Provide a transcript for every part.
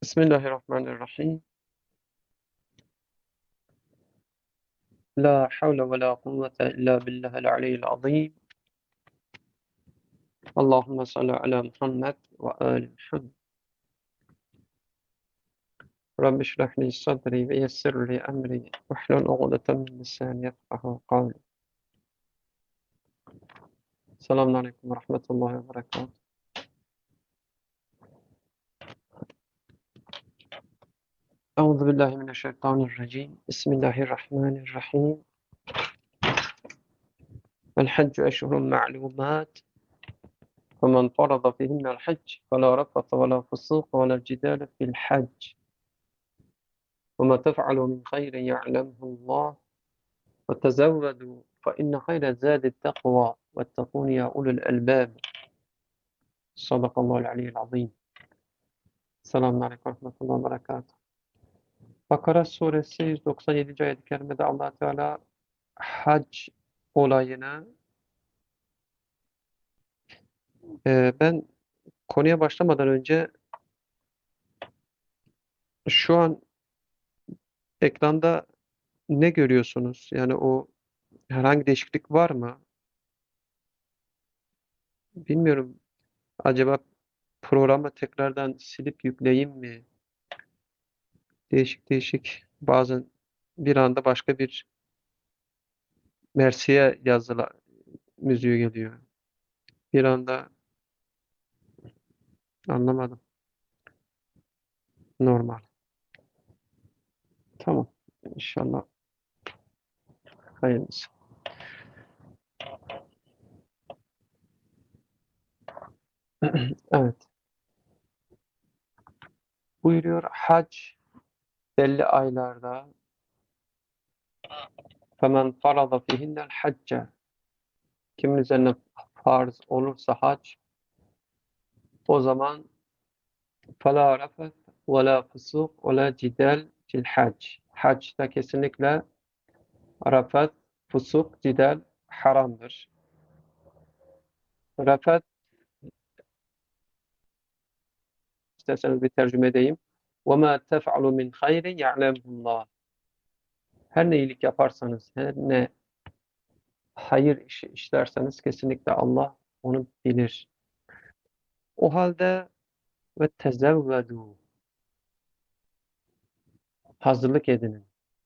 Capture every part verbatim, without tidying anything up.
Bismillahirrahmanirrahim. La havle ve la kuvvete illa billahil aliyyil azim. Allahumme salli ala Muhammed ve ali Muhammed. Rabbi şrah li sadri ve yessir li emri ve hlul uqdeten min lisani yefkahu kavli. Selamun aleyküm ve rahmetullahi ve berekatuhu. Euzu billahi mineşşeytanirracim. Bismillahirrahmanirrahim. El haccu eşhurun ma'lumat. فمن فرض فيهن الحج فلا رفث ولا فسوق ولا جدال في الحج وما تفعلوا من خير يعلمه الله وتزودوا فإن خير الزاد التقوى واتقون يا أولي الألباب. Sadakallahu aliyyil azim. Selamun aleyküm ve rahmetullahi ve berekatuhu. Bakara suresi yüz doksan yedinci ayet-i kerimede Allah Teala hac olayını e, ben konuya başlamadan önce şu an ekranda ne görüyorsunuz? Yani o herhangi değişiklik var mı? Bilmiyorum. Acaba programı tekrardan silip yükleyeyim mi? Değişik değişik. Bazen bir anda başka bir Mersiye yazılı müziği geliyor. Bir anda anlamadım. Normal. Tamam. İnşallah hayırlısı. Evet. Buyuruyor hac belli aylarda femen farada fihinnel hacce, kimin üzerine farz olursa hac, o zaman fela rafet ve la fusuk ve la cidal fil hac. Hacda kesinlikle rafet, fusuk, cidal haramdır. Rafet, isterseniz bir tercüme edeyim. وَمَا تَفْعَلُ مِنْ خَيْرٍ يَعْلَمْهُ اللّٰهِ. Her ne iyilik yaparsanız, her ne hayır işi işlerseniz kesinlikle Allah onu bilir. O halde ve tezevvedu, hazırlık edinin.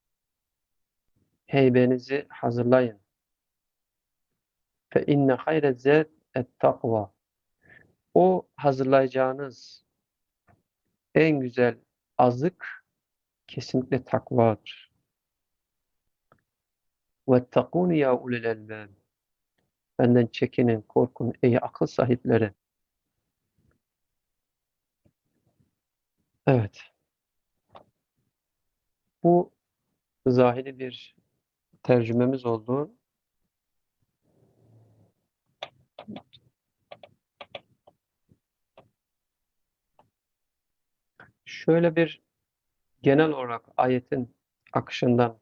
Heybenizi hazırlayın. Fe inne hayre zed et takva. O hazırlayacağınız en güzel azık kesinlikle takvadır. Vettakûn ya ulul elbâb. Benden çekinin, korkun ey akıl sahipleri. Evet. Bu zahiri bir tercümemiz oldu. Şöyle bir genel olarak ayetin akışından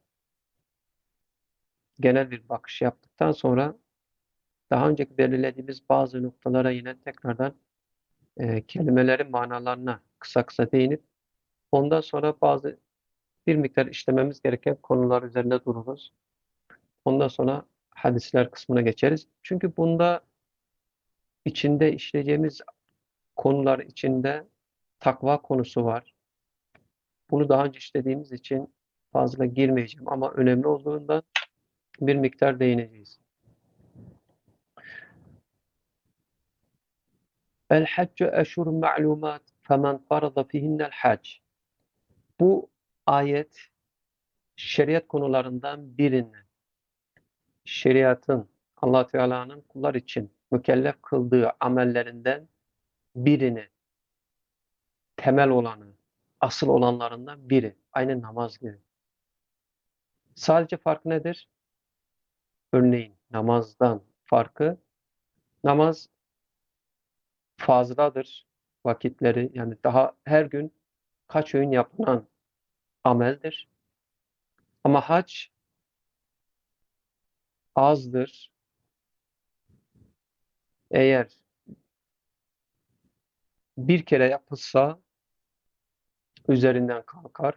genel bir bakış yaptıktan sonra daha önceki belirlediğimiz bazı noktalara yine tekrardan e, kelimelerin manalarına kısa kısa değinip ondan sonra bazı bir miktar işlememiz gereken konular üzerinde dururuz. Ondan sonra hadisler kısmına geçeriz. Çünkü bunda içinde işleyeceğimiz konular içinde takva konusu var. Bunu daha önce işlediğimiz için fazla girmeyeceğim ama önemli olduğundan bir miktar değineceğiz. El haccu eşhurun ma'lumat femen farada fihinnel hac. Bu ayet şeriat konularından birini, şeriatın Allah Teala'nın kullar için mükellef kıldığı amellerinden birini, temel olanı, asıl olanlarından biri. Aynı namaz gibi. Sadece fark nedir? Örneğin namazdan farkı, namaz fazladır vakitleri, yani daha her gün kaç öğün yapılan ameldir. Ama hac azdır. Eğer bir kere yapılsa üzerinden kalkar.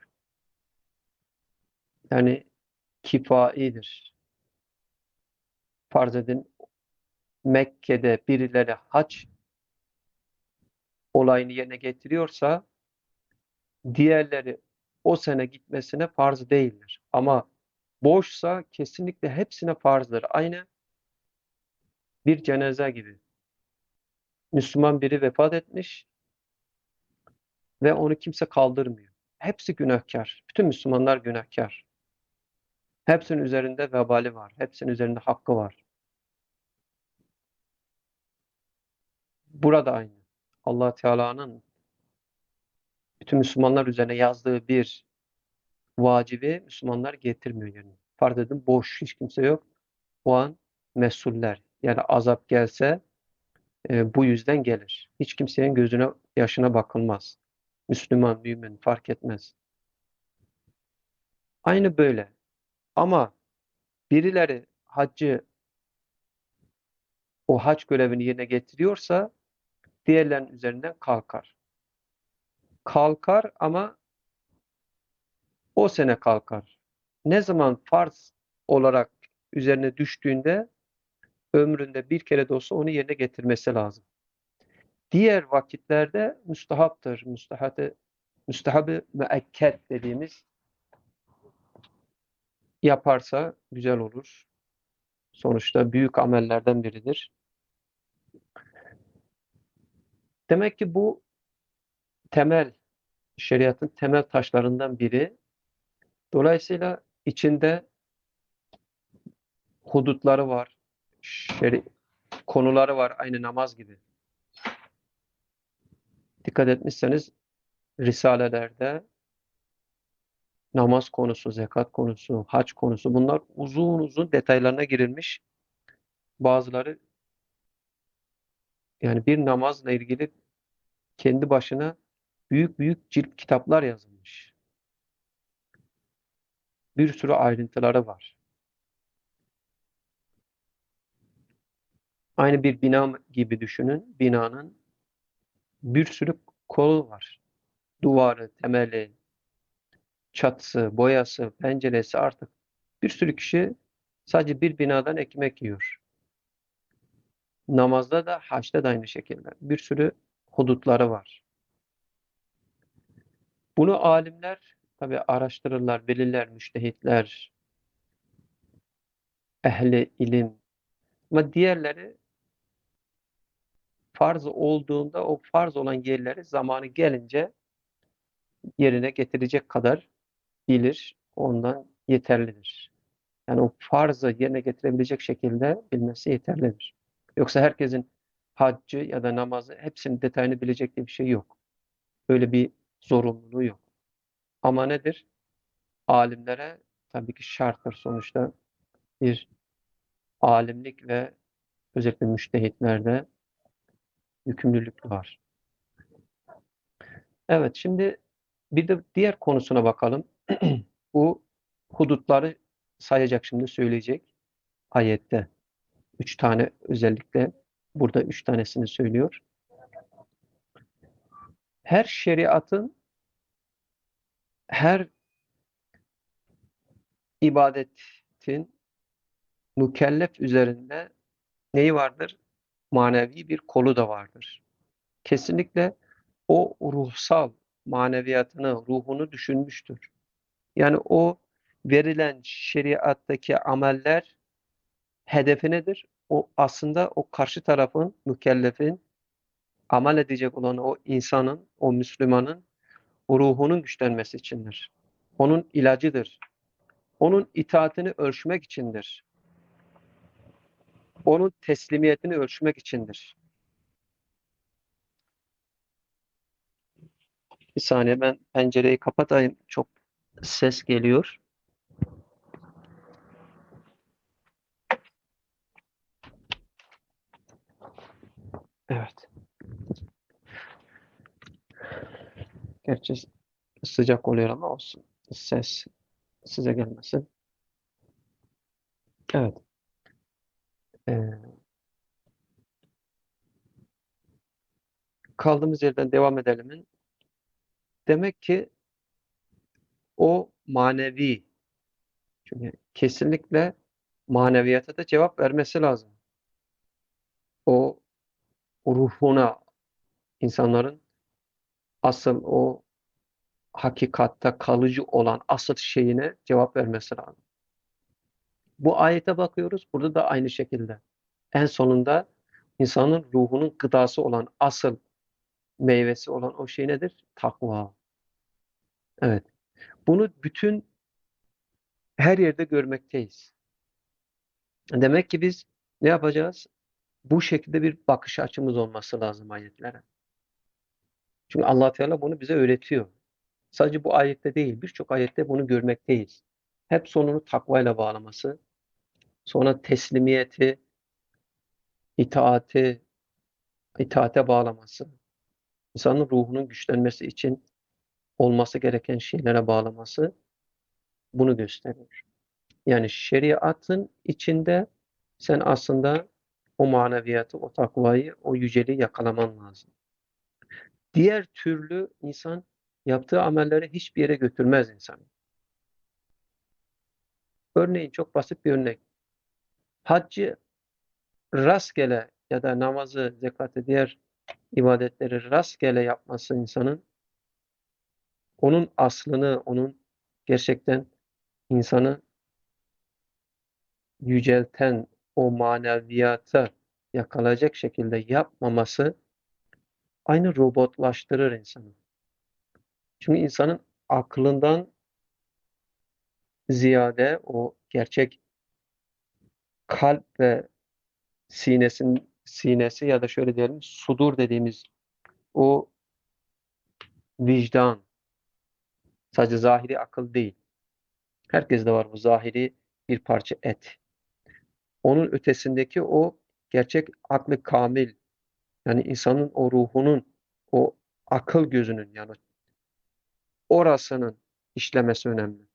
Yani kifaidir. Farz edin Mekke'de birileri hac olayını yerine getiriyorsa diğerleri o sene gitmesine farz değildir. Ama boşsa kesinlikle hepsine farzdır. Aynı bir cenaze gibi. Müslüman biri vefat etmiş ve onu kimse kaldırmıyor. Hepsi günahkar. Bütün Müslümanlar günahkar. Hepsinin üzerinde vebali var. Hepsinin üzerinde hakkı var. Burada aynı. Allah Teala'nın bütün Müslümanlar üzerine yazdığı bir vacibi Müslümanlar getirmiyor yani. Farz edin boş hiç kimse yok. O an mesuller. Yani azap gelse e, bu yüzden gelir. Hiç kimsenin gözüne yaşına bakılmaz. Müslüman, mümin fark etmez. Aynı böyle. Ama birileri haccı o hac görevini yerine getiriyorsa diğerlerinin üzerinden kalkar. Kalkar ama o sene kalkar. Ne zaman farz olarak üzerine düştüğünde ömründe bir kere de olsa onu yerine getirmesi lazım. Diğer vakitlerde müstahaptır. Müstahabı, müstahabı müekked dediğimiz yaparsa güzel olur. Sonuçta büyük amellerden biridir. Demek ki bu temel, şeriatın temel taşlarından biri. Dolayısıyla içinde hudutları var, şeri, konuları var aynı namaz gibi. Dikkat etmişseniz risalelerde namaz konusu, zekat konusu, hac konusu bunlar uzun uzun detaylarına girilmiş. Bazıları yani bir namazla ilgili kendi başına büyük büyük cilt kitaplar yazılmış. Bir sürü ayrıntıları var. Aynı bir bina gibi düşünün. Binanın bir sürü kolu var. Duvarı, temeli, çatısı, boyası, penceresi artık bir sürü kişi sadece bir binadan ekmek yiyor. Namazda da, haçta da aynı şekilde. Bir sürü hudutları var. Bunu alimler tabii araştırırlar, bilirler, müştehitler, ehli ilim. Ama diğerleri farz olduğunda o farz olan yerleri zamanı gelince yerine getirecek kadar bilir. Ondan yeterlidir. Yani o farzı yerine getirebilecek şekilde bilmesi yeterlidir. Yoksa herkesin haccı ya da namazı hepsinin detayını bilecek diye bir şey yok. Böyle bir zorunluluğu yok. Ama nedir? Alimlere tabii ki şarttır sonuçta bir alimlik ve özellikle müştehitlerde yükümlülük var. Evet, şimdi bir de diğer konusuna bakalım. Bu hudutları sayacak şimdi söyleyecek ayette. Üç tane özellikle burada üç tanesini söylüyor. Her şeriatın, her ibadetin mükellef üzerinde neyi vardır? Manevi bir kolu da vardır. Kesinlikle o ruhsal maneviyatını, ruhunu düşünmüştür. Yani o verilen şeriattaki ameller hedefi nedir? O aslında o karşı tarafın, mükellefin, amel edecek olan o insanın, o Müslümanın o ruhunun güçlenmesi içindir. Onun ilacıdır. Onun itaatini ölçmek içindir. Onun teslimiyetini ölçmek içindir. Bir saniye ben pencereyi kapatayım. Çok ses geliyor. Evet. Gerçi sıcak oluyor ama olsun. Ses size gelmesin. Evet. Ee, kaldığımız yerden devam edelim. Demek ki O manevi. Çünkü kesinlikle maneviyata da cevap vermesi lazım. O ruhuna, insanların asıl o hakikatte kalıcı olan asıl şeyine cevap vermesi lazım. Bu ayete bakıyoruz. Burada da aynı şekilde. En sonunda insanın ruhunun gıdası olan, asıl meyvesi olan o şey nedir? Takva. Evet. Bunu bütün her yerde görmekteyiz. Demek ki biz ne yapacağız? Bu şekilde bir bakış açımız olması lazım ayetlere. Çünkü Allah Teala bunu bize öğretiyor. Sadece bu ayette değil, birçok ayette bunu görmekteyiz. Hep sonunu takvayla bağlaması, sonra teslimiyeti, itaati, itaate bağlaması, insanın ruhunun güçlenmesi için olması gereken şeylere bağlaması bunu gösteriyor. Yani şeriatın içinde sen aslında o maneviyatı, o takvayı, o yüceliği yakalaman lazım. Diğer türlü insan yaptığı amelleri hiçbir yere götürmez insanı. Örneğin çok basit bir örnek. Haccı rastgele ya da namazı, zekatı, diğer ibadetleri rastgele yapması insanın, onun aslını, onun gerçekten insanı yücelten o maneviyata yakalayacak şekilde yapmaması aynı robotlaştırır insanı. Çünkü insanın aklından ziyade o gerçek kalp ve sinesin sinesi ya da şöyle diyelim sudur dediğimiz o vicdan, sadece zahiri akıl değil. Herkeste var bu zahiri bir parça et. Onun ötesindeki o gerçek aklı kamil, yani insanın o ruhunun, o akıl gözünün, yani orasının işlemesi önemli.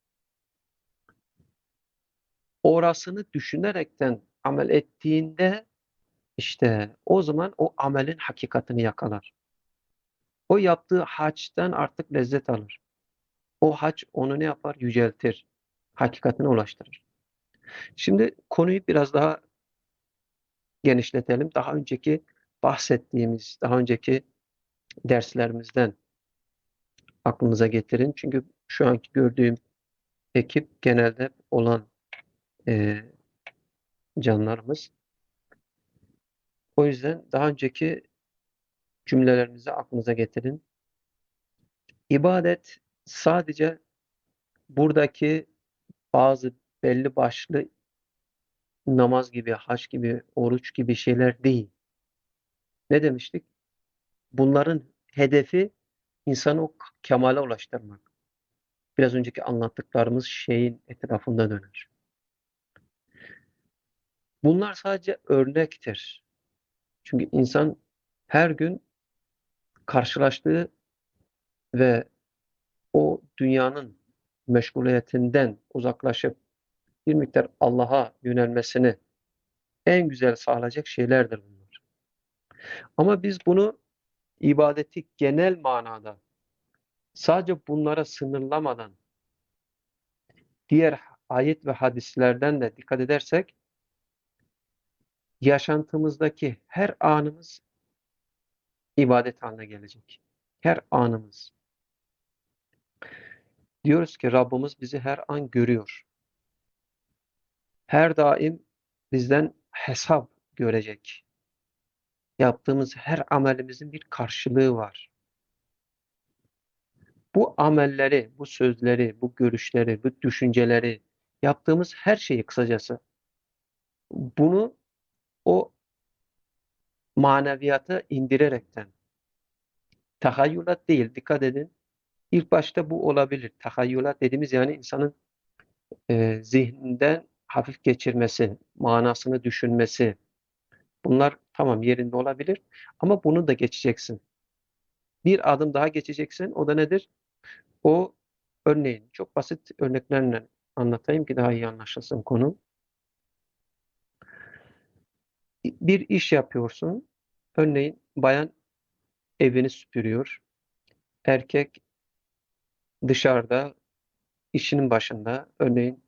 Orasını düşünerekten amel ettiğinde işte o zaman o amelin hakikatini yakalar. O yaptığı haçtan artık lezzet alır. O haç onu ne yapar? Yüceltir. Hakikatine ulaştırır. Şimdi konuyu biraz daha genişletelim. Daha önceki bahsettiğimiz, daha önceki derslerimizden aklınıza getirin. Çünkü şu anki gördüğüm ekip genelde olan e, canlarımız. O yüzden daha önceki cümlelerinizi aklınıza getirin. İbadet sadece buradaki bazı belli başlı namaz gibi, hac gibi, oruç gibi şeyler değil. Ne demiştik? Bunların hedefi insanı o kemale ulaştırmak. Biraz önceki anlattıklarımız şeyin etrafında döner. Bunlar sadece örnektir. Çünkü insan her gün karşılaştığı ve o dünyanın meşguliyetinden uzaklaşıp bir miktar Allah'a yönelmesini en güzel sağlayacak şeylerdir bunlar. Ama biz bunu ibadeti genel manada sadece bunlara sınırlamadan diğer ayet ve hadislerden de dikkat edersek yaşantımızdaki her anımız ibadet haline gelecek. Her anımız. Diyoruz ki Rabbimiz bizi her an görüyor. Her daim bizden hesap görecek. Yaptığımız her amelimizin bir karşılığı var. Bu amelleri, bu sözleri, bu görüşleri, bu düşünceleri, yaptığımız her şeyi kısacası bunu o maneviyata indirerekten, tahayyülat değil, dikkat edin. İlk başta bu olabilir. Tahayyülat dediğimiz yani insanın e, zihninden hafif geçirmesi, manasını düşünmesi. Bunlar tamam yerinde olabilir ama bunu da geçeceksin. Bir adım daha geçeceksin. O da nedir? O örneğin çok basit örneklerle anlatayım ki daha iyi anlaşılsın konu. Bir iş yapıyorsun. Örneğin bayan evini süpürüyor. Erkek dışarıda işinin başında örneğin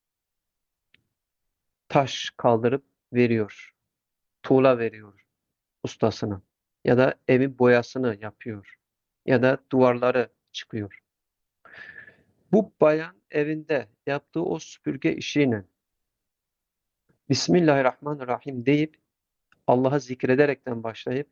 taş kaldırıp veriyor, tuğla veriyor ustasına ya da evin boyasını yapıyor ya da duvarları çıkıyor. Bu bayan evinde yaptığı o süpürge işiyle Bismillahirrahmanirrahim deyip Allah'ı zikrederekten başlayıp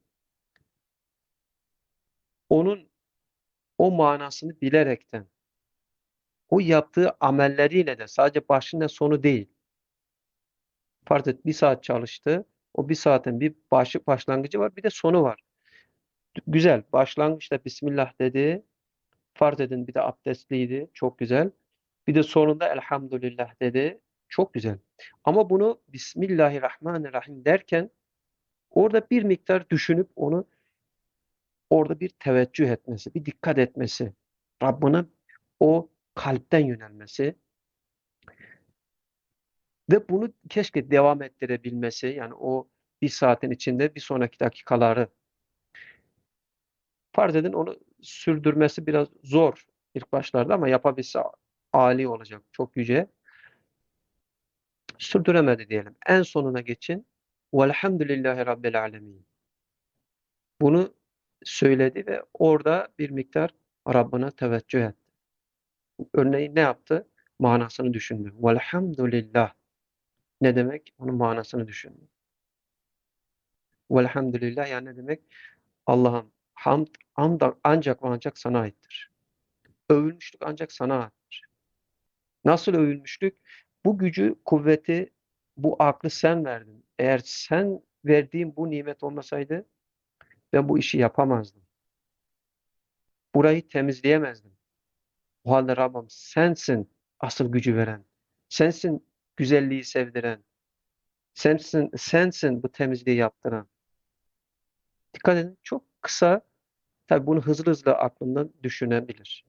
onun o manasını bilerekten o yaptığı amelleriyle de sadece başında sonu değil. Farz et bir saat çalıştı. O bir saatin bir başı başlangıcı var bir de sonu var. Güzel. Başlangıçta Bismillah dedi. Farz edin bir de abdestliydi. Çok güzel. Bir de sonunda Elhamdülillah dedi. Çok güzel. Ama bunu Bismillahirrahmanirrahim derken orada bir miktar düşünüp onu orada bir teveccüh etmesi, bir dikkat etmesi, Rabbına o kalpten yönelmesi ve bunu keşke devam ettirebilmesi, yani o bir saatin içinde bir sonraki dakikaları farz edin onu sürdürmesi biraz zor ilk başlarda ama yapabilse âli olacak, çok yüce. Sürdüremedi diyelim. En sonuna geçin. Velhamdülillahi Rabbil alemin. Bunu söyledi ve orada bir miktar Rabbına teveccüh etti. Örneğin ne yaptı? Manasını düşündü. Velhamdülillah. Ne demek? Onun manasını düşündü. Velhamdülillah yani ne demek? Allah'ım hamd, hamd ancak ve ancak sana aittir. Övülmüşlük ancak sana aittir. Nasıl övülmüşlük? Bu gücü, kuvveti, bu aklı sen verdin. Eğer sen verdiğin bu nimet olmasaydı ben bu işi yapamazdım. Burayı temizleyemezdim. O halde Rabbim sensin asıl gücü veren. Sensin güzelliği sevdiren. Sensin, sensin bu temizliği yaptıran. Dikkat edin çok kısa, tabii bunu hızlı hızlı aklından düşünebilir.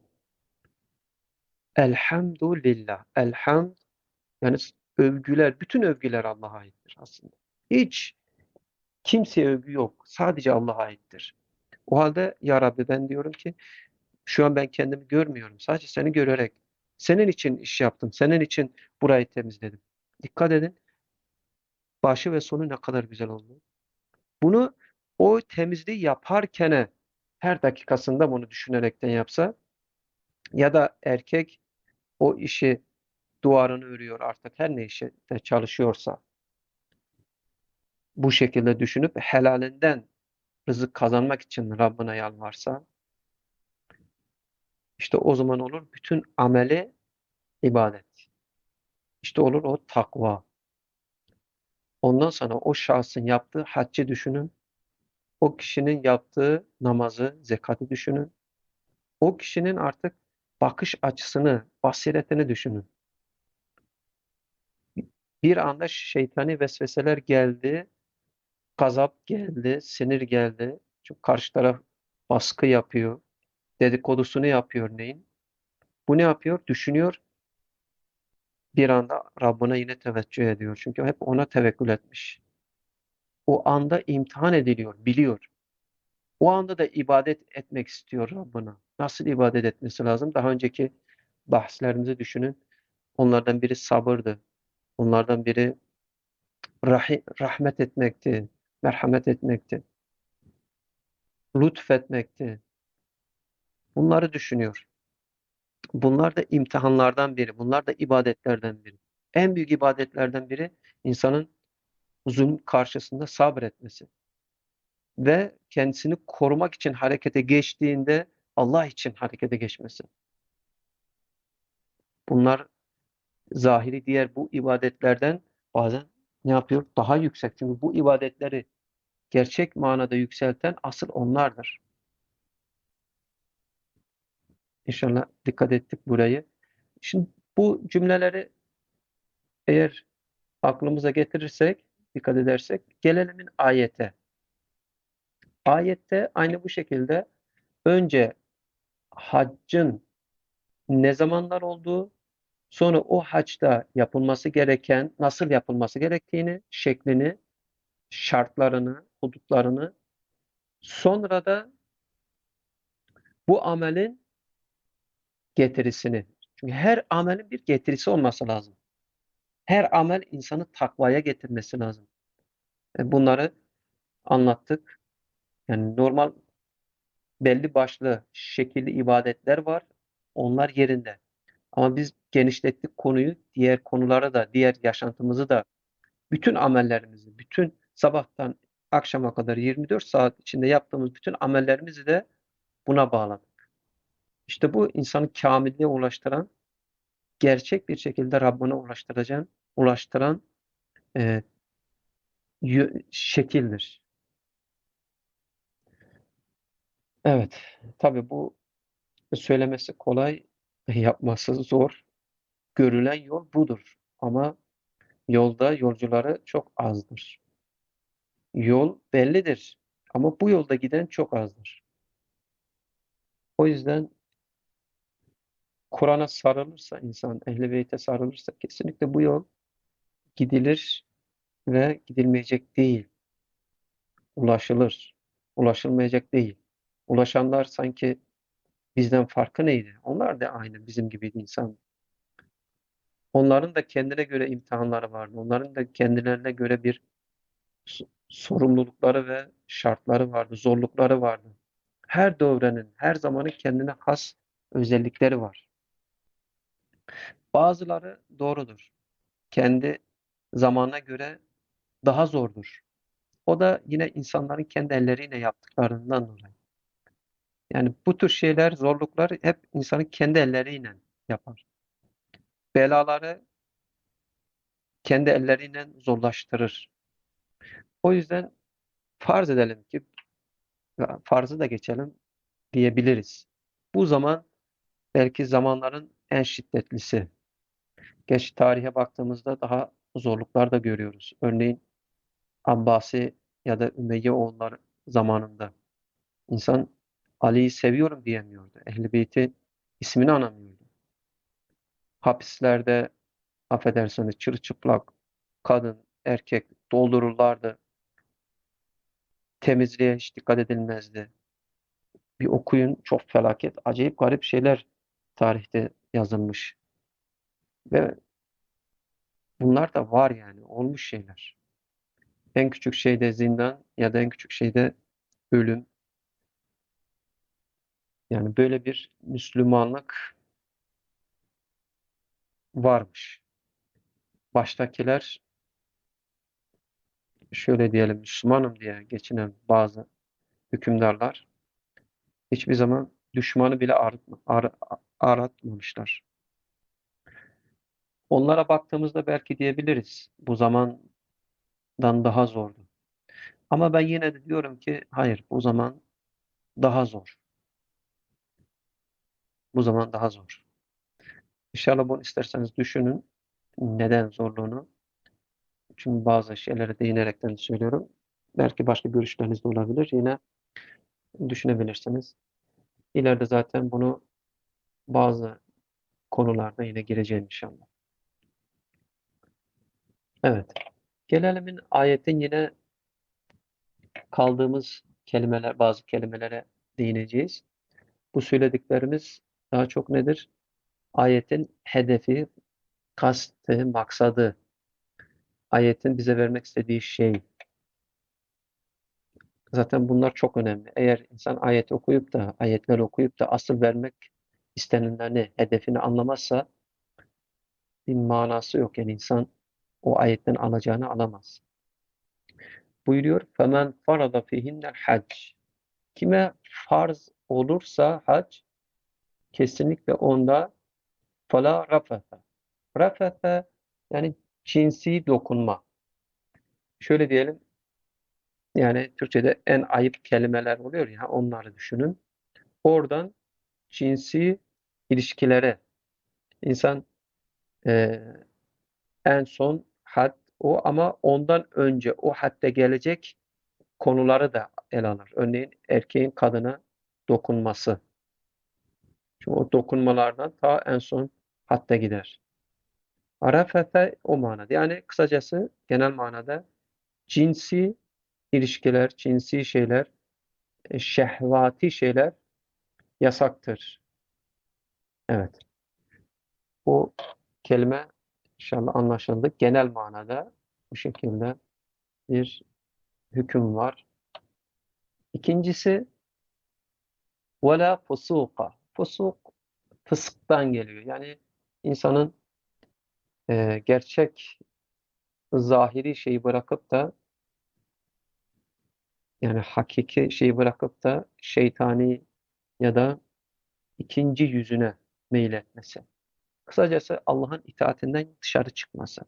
Elhamdülillah. Elhamd yani övgüler, bütün övgüler Allah'a aittir aslında. Hiç kimseye övgü yok. Sadece Allah'a aittir. O halde ya Rabbi ben diyorum ki şu an ben kendimi görmüyorum. Sadece seni görerek senin için iş yaptım. Senin için burayı temizledim. Dikkat edin. Başı ve sonu ne kadar güzel oldu. Bunu o temizliği yaparken her dakikasında bunu düşünerekten yapsa ya da erkek o işi duvarını örüyor artık her ne işte çalışıyorsa bu şekilde düşünüp helalinden rızık kazanmak için Rabbine yalvarsa işte o zaman olur bütün ameli ibadet. İşte olur o takva. Ondan sonra o şahsın yaptığı haccı düşünün. O kişinin yaptığı namazı, zekatı düşünün. O kişinin artık bakış açısını, basiretini düşünün. Bir anda şeytani vesveseler geldi, gazap geldi, sinir geldi. Çünkü karşı taraf baskı yapıyor, dedikodusunu yapıyor neyin? Bu ne yapıyor? Düşünüyor, bir anda Rabbine yine teveccüh ediyor. Çünkü hep ona tevekkül etmiş. O anda imtihan ediliyor, biliyor. O anda da ibadet etmek istiyor Rabbına. Nasıl ibadet etmesi lazım? Daha önceki bahslerimizi düşünün. Onlardan biri sabırdı. Onlardan biri rahi- rahmet etmekti, merhamet etmekti, lütfetmekti. Bunları düşünüyor. Bunlar da imtihanlardan biri. Bunlar da ibadetlerden biri. En büyük ibadetlerden biri insanın zulüm karşısında sabretmesi ve kendisini korumak için harekete geçtiğinde Allah için harekete geçmesi. Bunlar zahiri diğer bu ibadetlerden bazen ne yapıyor? Daha yüksek. Çünkü bu ibadetleri gerçek manada yükselten asıl onlardır. İnşallah dikkat ettik burayı. Şimdi bu cümleleri eğer aklımıza getirirsek, dikkat edersek gelelim ayete. Ayette aynı bu şekilde önce haccın ne zamanlar olduğu, sonra o haçta yapılması gereken, nasıl yapılması gerektiğini, şeklini, şartlarını, hudutlarını, sonra da bu amelin getirisini. Çünkü her amelin bir getirisi olması lazım. Her amel insanı takvaya getirmesi lazım. E, bunları anlattık. Yani normal belli başlı şekilli ibadetler var. Onlar yerinde. Ama biz genişlettik konuyu. Diğer konulara da, diğer yaşantımızı da, bütün amellerimizi, bütün sabahtan akşama kadar yirmi dört saat içinde yaptığımız bütün amellerimizi de buna bağladık. İşte bu insanı kamilliğe ulaştıran, gerçek bir şekilde Rabbine ulaştıracağın, ulaştıran e, yö- şekildir. Evet, tabii bu söylemesi kolay, yapması zor. Görülen yol budur. Ama yolda yolcuları çok azdır. Yol bellidir. Ama bu yolda giden çok azdır. O yüzden Kur'an'a sarılırsa insan, Ehl-i Beyt'e sarılırsa kesinlikle bu yol gidilir ve gidilmeyecek değil. Ulaşılır. Ulaşılmayacak değil. Ulaşanlar sanki bizden farkı neydi? Onlar da aynı bizim gibiydi insan. Onların da kendine göre imtihanları vardı. Onların da kendilerine göre bir s- sorumlulukları ve şartları vardı, zorlukları vardı. Her devrenin, her zamanın kendine has özellikleri var. Bazıları doğrudur. Kendi zamanına göre daha zordur. O da yine insanların kendi elleriyle yaptıklarından dolayı. Yani bu tür şeyler, zorluklar hep insanın kendi elleriyle yapar. Belaları kendi elleriyle zorlaştırır. O yüzden farz edelim ki, farzı da geçelim diyebiliriz. Bu zaman belki zamanların en şiddetlisi. Geç tarihe baktığımızda daha zorluklar da görüyoruz. Örneğin Abbasi ya da Ümeyye oğulları zamanında insan Ali'yi seviyorum diyemiyordu. Ehl-i Beyt'i ismini anamıyordu. Hapislerde affedersiniz çırılçıplak kadın, erkek doldururlardı. Temizliğe hiç dikkat edilmezdi. Bir okuyun, çok felaket, acayip garip şeyler tarihte yazılmış. Ve bunlar da var yani olmuş şeyler. En küçük şeyde zindan ya da en küçük şeyde ölüm. Yani böyle bir Müslümanlık varmış. Baştakiler şöyle diyelim Müslümanım diye geçinen bazı hükümdarlar hiçbir zaman düşmanı bile aratma, ar- aratmamışlar. Onlara baktığımızda belki diyebiliriz bu zamandan daha zordu. Ama ben yine de diyorum ki hayır, bu zaman daha zor. Bu zaman daha zor. İnşallah bunu isterseniz düşünün neden zorluğunu. Çünkü bazı şeylere değinerekten söylüyorum. Belki başka görüşleriniz de olabilir. Yine düşünebilirsiniz. İleride zaten bunu bazı konularda yine gireceğim inşallah. Evet. Gelelim ayetin yine kaldığımız kelimeler, bazı kelimelere değineceğiz. Bu söylediklerimiz daha çok nedir? Ayetin hedefi, kastı, maksadı, ayetin bize vermek istediği şey. Zaten bunlar çok önemli. Eğer insan ayet okuyup da, ayetler okuyup da asıl vermek istenilenleri, hedefini anlamazsa bir manası yok. Yani insan o ayetten alacağını alamaz. Buyuruyor, فَمَنْ فَرَضَ فِيهِنَّ الْحَجِّ Kime farz olursa hac, kesinlikle onda فَلَا رَفَثَ Rafete yani cinsi dokunma. Şöyle diyelim, yani Türkçe'de en ayıp kelimeler oluyor ya, onları düşünün. Oradan cinsi ilişkilere insan e, en son had o, ama ondan önce o hadde gelecek konuları da ele alır. Örneğin erkeğin kadına dokunması. Çünkü o dokunmalardan ta en son hadde gider. Arafete o manada. Yani kısacası genel manada cinsi ilişkiler, cinsi şeyler, e, şehvati şeyler yasaktır. Evet. Bu kelime inşallah anlaşıldı. Genel manada bu şekilde bir hüküm var. İkincisi وَلَا فُسُوقَ. Fusuk fısktan geliyor. Yani insanın e, gerçek zahiri şeyi bırakıp da yani hakiki şeyi bırakıp da şeytani ya da ikinci yüzüne meyletmesi. Kısacası Allah'ın itaatinden dışarı çıkması.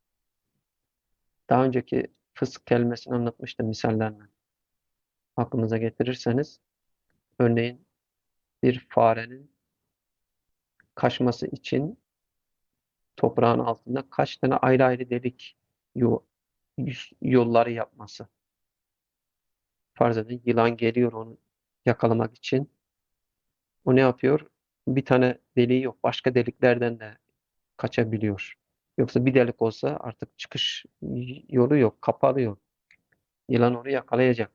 Daha önceki fısk kelimesini anlatmıştım misallerle. Aklınıza getirirseniz örneğin bir farenin kaçması için toprağın altında kaç tane ayrı ayrı delik yolları yapması. Farz edin yılan geliyor onu yakalamak için. O ne yapıyor? Bir tane deliği yok. Başka deliklerden de kaçabiliyor. Yoksa bir delik olsa artık çıkış yolu yok. Kapalı yok. Yılan onu yakalayacak.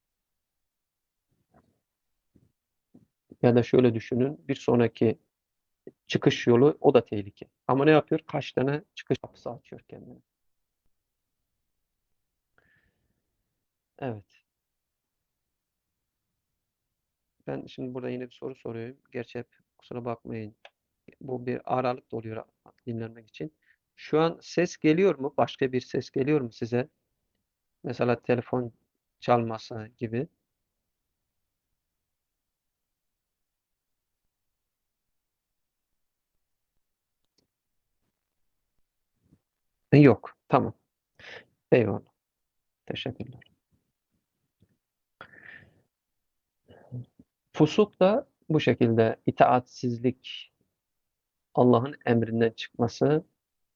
Ya da şöyle düşünün. Bir sonraki çıkış yolu o da tehlike. Ama ne yapıyor? Kaç tane çıkış kapısı açıyor kendine. Evet. Ben şimdi burada yine bir soru soruyorum. Gerçi hep kusura bakmayın. Bu bir aralık da oluyor dinlenmek için. Şu an ses geliyor mu? Başka bir ses geliyor mu size? Mesela telefon çalması gibi. E, Yok. Tamam. Eyvallah. Teşekkürler. Fusuk da bu şekilde itaatsizlik, Allah'ın emrinden çıkması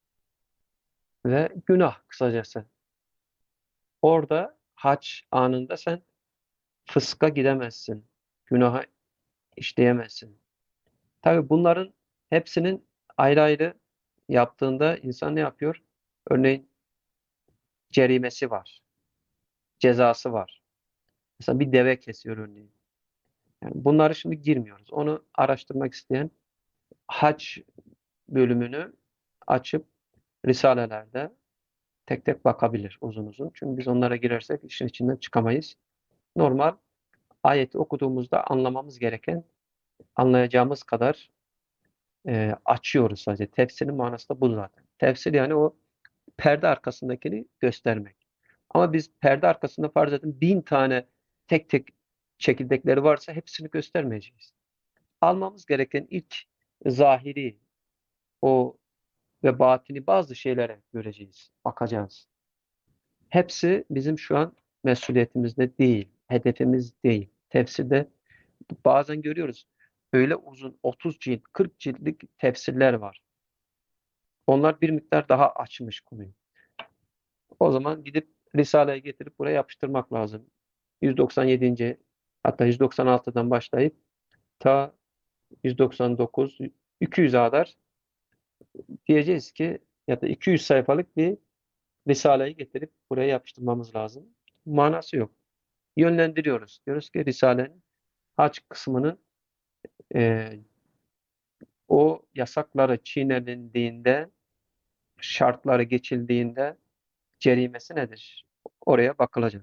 ve günah kısacası. Orada hac anında sen fıska gidemezsin. Günaha işleyemezsin. Tabii bunların hepsinin ayrı ayrı yaptığında insan ne yapıyor? Örneğin cerimesi var, cezası var. Mesela bir deve kesiyor örneğin. Yani bunları şimdi girmiyoruz. Onu araştırmak isteyen hac bölümünü açıp risalelerde tek tek bakabilir uzun uzun. Çünkü biz onlara girersek işin içinden çıkamayız. Normal ayeti okuduğumuzda anlamamız gereken, anlayacağımız kadar e, açıyoruz sadece. Tefsirin manası da bu zaten. Tefsir yani o perde arkasındakini göstermek. Ama biz perde arkasında farz edin bin tane tek tek çekirdekleri varsa hepsini göstermeyeceğiz. Almamız gereken ilk zahiri o ve batini bazı şeylere göreceğiz, bakacağız. Hepsi bizim şu an mesuliyetimizde değil, hedefimiz değil. Tefsirde bazen görüyoruz. Öyle uzun otuz cilt, kırk ciltlik tefsirler var. Onlar bir miktar daha açmış konuyu. O zaman gidip Risale'yi getirip buraya yapıştırmak lazım. yüz doksan yedinci hatta yüz doksan altıdan başlayıp ta yüz doksan dokuz, iki yüze kadar diyeceğiz ki ya da iki yüz sayfalık bir Risale'yi getirip buraya yapıştırmamız lazım. Manası yok. Yönlendiriyoruz. Diyoruz ki Risale'nin hac kısmının e, o yasakları çiğnenildiğinde, şartları geçildiğinde cerimesi nedir? Oraya bakılacak.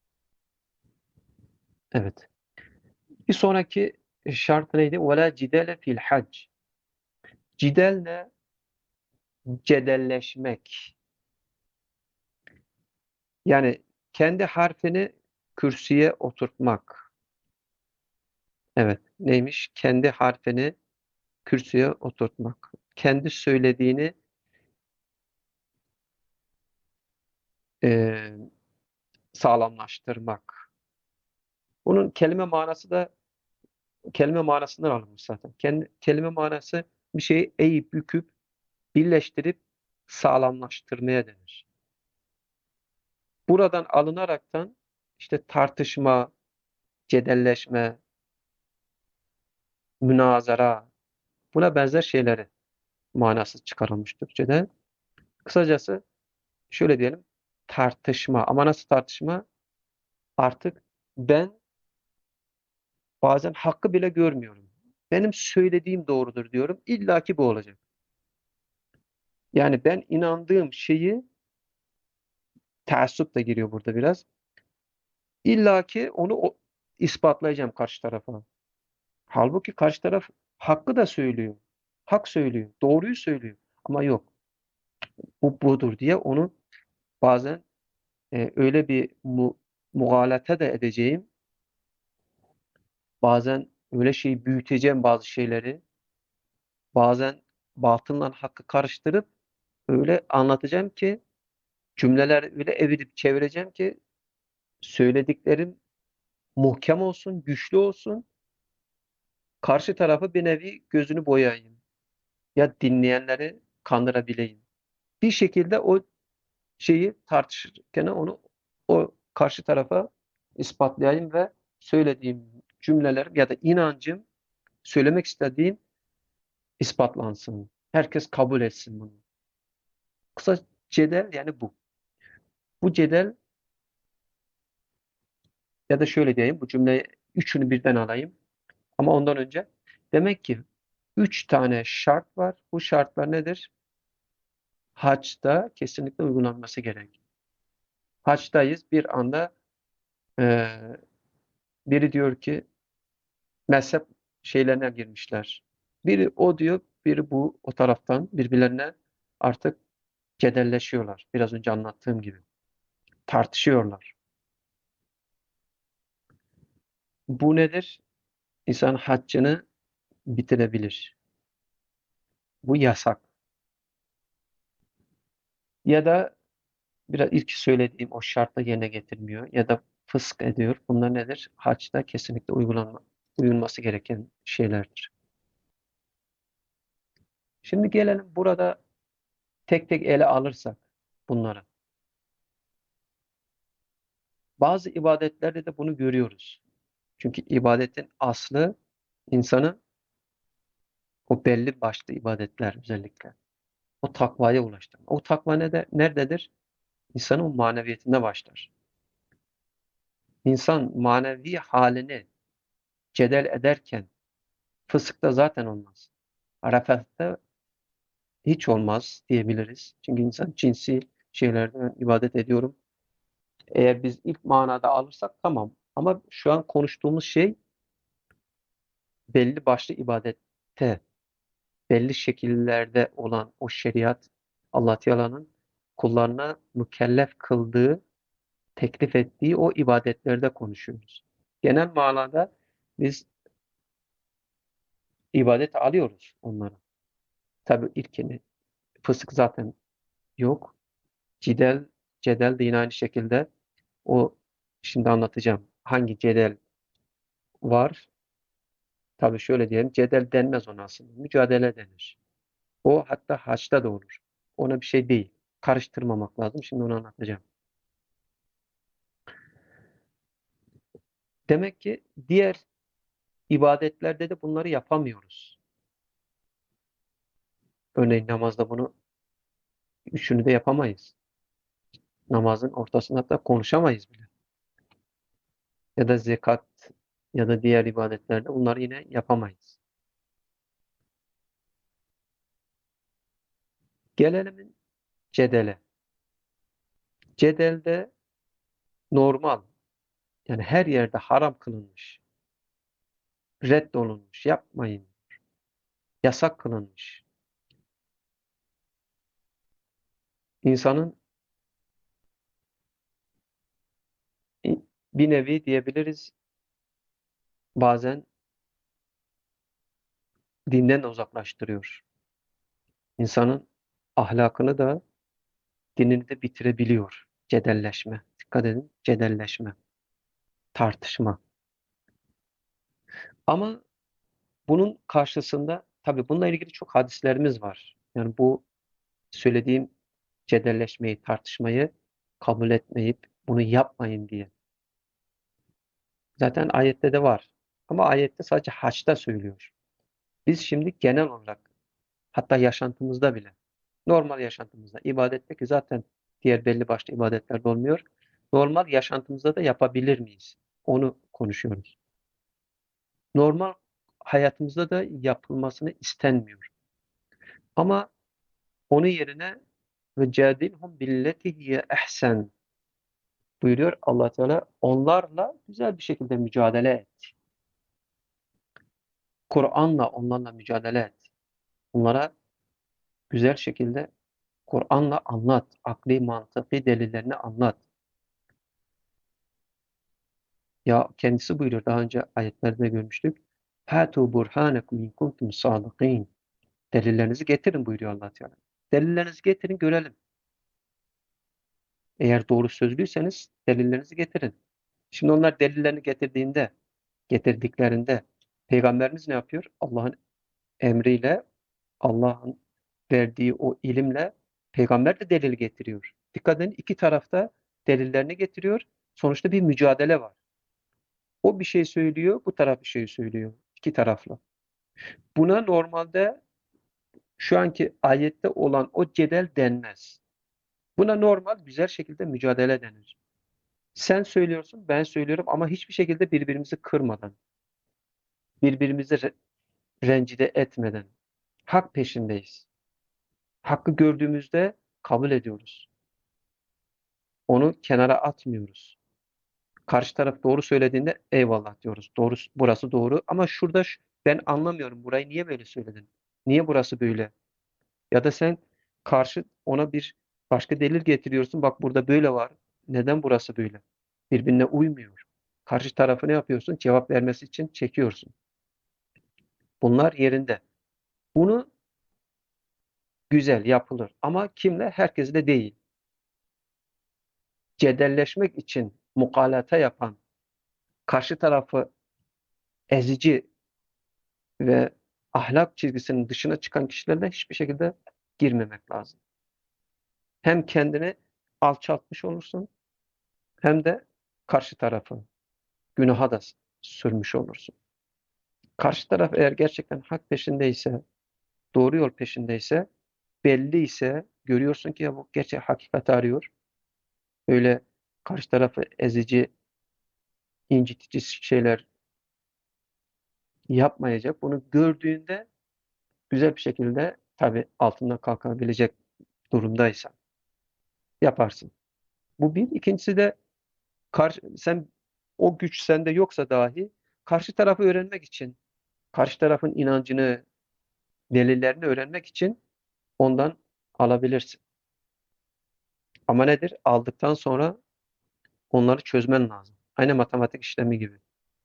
Evet. Bir sonraki şart neydi? وَلَا جِدَلَ fil hac. Cidel ne? Cedelleşmek. Yani kendi harfini kürsüye oturtmak. Evet. Neymiş? Kendi harfini kürsüye oturtmak. Kendi söylediğini e, sağlamlaştırmak. Bunun kelime manası da kelime manasından alınmış zaten. Kendi, kelime manası bir şeyi eğip büküp birleştirip sağlamlaştırmaya denir. Buradan alınaraktan işte tartışma, cedelleşme, münazara buna benzer şeyleri manası çıkarılmış Türkçe'de. Kısacası şöyle diyelim tartışma ama nasıl tartışma? Artık ben bazen hakkı bile görmüyorum. Benim söylediğim doğrudur diyorum. İlla ki bu olacak. Yani ben inandığım şeyi taassup da giriyor burada biraz. İlla ki onu o, ispatlayacağım karşı tarafa. Halbuki karşı taraf hakkı da söylüyor. Hak söylüyor. Doğruyu söylüyor. Ama yok. Bu budur diye onu bazen e, öyle bir mu, mugalata da edeceğim. Bazen öyle şey büyüteceğim bazı şeyleri. Bazen batılla hakkı karıştırıp öyle anlatacağım ki cümleler öyle evirip çevireceğim ki söylediklerim muhkem olsun, güçlü olsun. Karşı tarafı bir nevi gözünü boyayayım. Ya dinleyenleri kandırabileyim. Bir şekilde o şeyi tartışırken onu o karşı tarafa ispatlayayım ve söylediğim cümlelerim ya da inancım, söylemek istediğim ispatlansın. Herkes kabul etsin bunu. Kısa cedel yani bu. Bu cedel ya da şöyle diyeyim bu cümleyi üçünü birden alayım. Ama ondan önce demek ki üç tane şart var. Bu şartlar nedir? Haçta kesinlikle uygulanması gerek. Haçtayız bir anda eee, biri diyor ki mezhep şeylerine girmişler. Biri o diyor, biri bu o taraftan birbirlerine artık cedelleşiyorlar. Biraz önce anlattığım gibi. Tartışıyorlar. Bu nedir? İnsan haccını bitirebilir. Bu yasak. Ya da biraz ilk söylediğim o şartla yerine getirmiyor ya da fısk ediyor. Bunlar nedir? Haçta kesinlikle uygulanma, uyulması gereken şeylerdir. Şimdi gelelim burada tek tek ele alırsak bunları. Bazı ibadetlerde de bunu görüyoruz. Çünkü ibadetin aslı insanı o belli başlı ibadetler özellikle. O takvaya ulaştırma. O takva ne de, nerededir? İnsanın o maneviyetinde başlar. İnsan manevi halini cedel ederken fısıkta zaten olmaz. Arafat'ta hiç olmaz diyebiliriz. Çünkü insan cinsi şeylerde ben ibadet ediyorum. Eğer biz ilk manada alırsak tamam. Ama şu an konuştuğumuz şey belli başlı ibadette, belli şekillerde olan o şeriat Allah Teala'nın kullarına mükellef kıldığı, teklif ettiği o ibadetlerde konuşuyoruz. Genel manada biz ibadet alıyoruz onları. Tabii ilkini fısık zaten yok. Cidel, cedel de yine aynı şekilde o şimdi anlatacağım. Hangi cedel var? Tabii şöyle diyelim. Cedel denmez ona aslında. Mücadele denir. O hatta haçta da olur. Ona bir şey değil. Karıştırmamak lazım. Şimdi onu anlatacağım. Demek ki diğer ibadetlerde de bunları yapamıyoruz. Örneğin namazda bunu üçünü de yapamayız. Namazın ortasında hatta konuşamayız bile. Ya da zekat ya da diğer ibadetlerde bunları yine yapamayız. Gelelim cedele. Cedelde normal yani her yerde haram kılınmış, reddolunmuş, yapmayın, yasak kılınmış. İnsanın bir nevi diyebiliriz bazen dinden de uzaklaştırıyor. İnsanın ahlakını da dinini de bitirebiliyor. Cedelleşme. Dikkat edin, cedelleşme, tartışma. Ama bunun karşısında tabii bununla ilgili çok hadislerimiz var. Yani bu söylediğim cedelleşmeyi, tartışmayı kabul etmeyip bunu yapmayın diye. Zaten ayette de var. Ama ayette sadece haçta söylüyor. Biz şimdi genel olarak hatta yaşantımızda bile normal yaşantımızda ibadetteki zaten diğer belli başlı ibadetlerde olmuyor. Normal yaşantımızda da yapabilir miyiz? Onu konuşuyoruz. Normal hayatımızda da yapılmasını istenmiyor. Ama Onun yerine ve cadilhum billeti hiye ehsen buyuruyor Allah Teala. Onlarla güzel bir şekilde mücadele et. Kur'an'la onlarla mücadele et. Onlara güzel şekilde Kur'an'la anlat. Akli, mantıki delillerini anlat. Ya kendisi buyuruyor. Daha önce ayetlerde görmüştük. Hatu burhanekum in kuntum sadikin. Delillerinizi getirin buyuruyor Allah Teala. Delillerinizi getirin görelim. Eğer doğru sözlüyseniz delillerinizi getirin. Şimdi onlar delillerini getirdiğinde, getirdiklerinde Peygamberimiz ne yapıyor? Allah'ın emriyle, Allah'ın verdiği o ilimle Peygamber de delil getiriyor. Dikkat edin, iki tarafta delillerini getiriyor. Sonuçta bir mücadele var. O bir şey söylüyor, bu taraf bir şey söylüyor. İki taraflı. Buna normalde şu anki ayette olan o cedel denmez. Buna normal, güzel şekilde mücadele denir. Sen söylüyorsun, ben söylüyorum ama hiçbir şekilde birbirimizi kırmadan, birbirimizi re- rencide etmeden hak peşindeyiz. Hakkı gördüğümüzde kabul ediyoruz. Onu kenara atmıyoruz. Karşı taraf doğru söylediğinde eyvallah diyoruz. Doğru, burası doğru ama şurada şu- ben anlamıyorum. Burayı niye böyle söyledin? Niye burası böyle? Ya da sen karşı ona bir başka delil getiriyorsun. Bak burada böyle var. Neden burası böyle? Birbirine uymuyor. Karşı tarafı ne yapıyorsun? Cevap vermesi için çekiyorsun. Bunlar yerinde. Bunu güzel yapılır. Ama kimle? Herkesle değil. Cedelleşmek için mukalata yapan, karşı tarafı ezici ve ahlak çizgisinin dışına çıkan kişilerle hiçbir şekilde girmemek lazım. Hem kendini alçaltmış olursun hem de karşı tarafı günaha da sürmüş olursun. Karşı taraf eğer gerçekten hak peşindeyse, doğru yol peşindeyse, belli ise görüyorsun ki ya bu gerçek hakikat arıyor. Öyle karşı tarafı ezici, incitici şeyler yapmayacak. Bunu gördüğünde güzel bir şekilde tabii altından kalkabilecek durumdaysan yaparsın. Bu bir. İkincisi de karşı, sen o güç sende yoksa dahi karşı tarafı öğrenmek için, karşı tarafın inancını, delillerini öğrenmek için ondan alabilirsin. Ama nedir? Aldıktan sonra onları çözmen lazım. Aynı matematik işlemi gibi.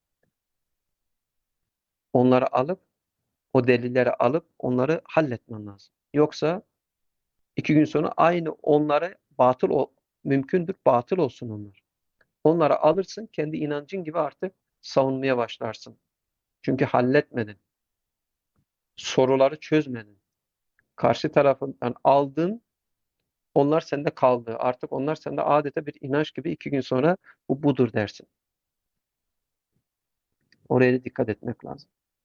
Onları alıp, o delilleri alıp onları halletmen lazım. Yoksa iki gün sonra aynı onları batıl o mümkündür, batıl olsun onlar. Onları alırsın, kendi inancın gibi artık savunmaya başlarsın. Çünkü halletmedin. Soruları çözmedin. Karşı tarafından aldın, onlar sende kaldı. Artık onlar sende adeta bir inanç gibi iki gün sonra bu budur dersin. Oraya da dikkat etmek lazım.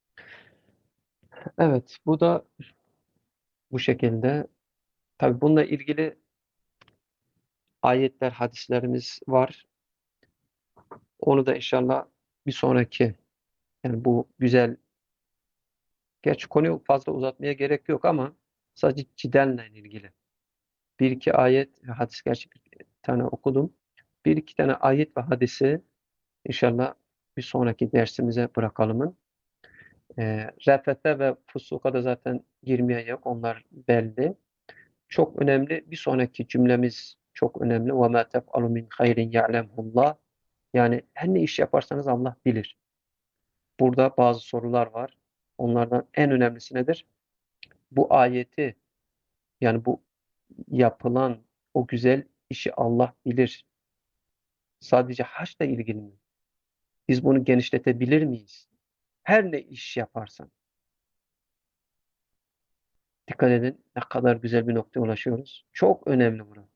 Evet, bu da bu şekilde. Tabii bununla ilgili ayetler, hadislerimiz var. Onu da inşallah bir sonraki, yani bu güzel, gerçi konuyu fazla uzatmaya gerek yok ama sadece ciddenle ilgili. Bir iki ayet ve hadis, gerçi bir tane okudum. Bir iki tane ayet ve hadisi inşallah bir sonraki dersimize bırakalım. E, Refete ve fusuka da zaten girmeye yok. Onlar belli. Çok önemli. Bir sonraki cümlemiz çok önemli. وَمَا تَفْعَلُ مِنْ خَيْرٍ يَعْلَمْهُ اللّٰهِ. Yani her ne iş yaparsanız Allah bilir. Burada bazı sorular var. Onlardan en önemlisi nedir? Bu ayeti, yani bu yapılan o güzel işi Allah bilir. Sadece haçla ilgili mi? Biz bunu genişletebilir miyiz? Her ne iş yaparsan. Dikkat edin ne kadar güzel bir noktaya ulaşıyoruz. Çok önemli burası.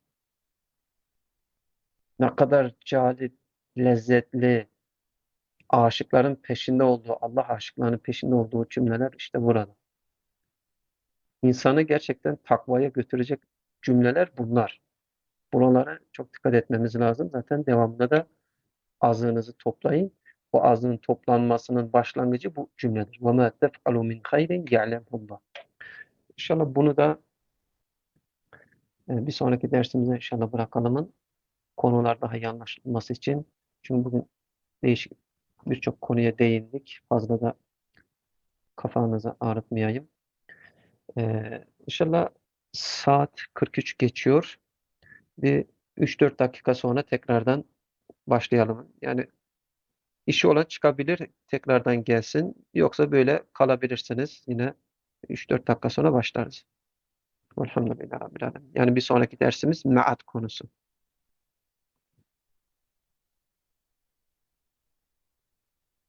Ne kadar cazip, lezzetli, aşıkların peşinde olduğu, Allah aşıklarının peşinde olduğu cümleler işte burada. İnsanı gerçekten takvaya götürecek cümleler bunlar. Buralara çok dikkat etmemiz lazım. Zaten devamında da azığınızı toplayın. Bu azığın toplanmasının başlangıcı bu cümledir. وَمَا تَفْعَلُوا مِنْ خَيْرٍ يَعْلَمْهُ اللّٰهِ. İnşallah bunu da E, bir sonraki dersimize inşallah bırakalımın konular daha iyi anlaşılması için. Çünkü bugün değişik birçok konuya değindik. Fazla da kafanızı ağrıtmayayım. E, inşallah saat kırk üç geçiyor. Bir üç dört dakika sonra tekrardan başlayalım. Yani işi olan çıkabilir, tekrardan gelsin. Yoksa böyle kalabilirsiniz. Yine üç dört dakika sonra başlarız. Elhamdülillah Rabbil Alemin. Yani bir sonraki dersimiz me'at konusu.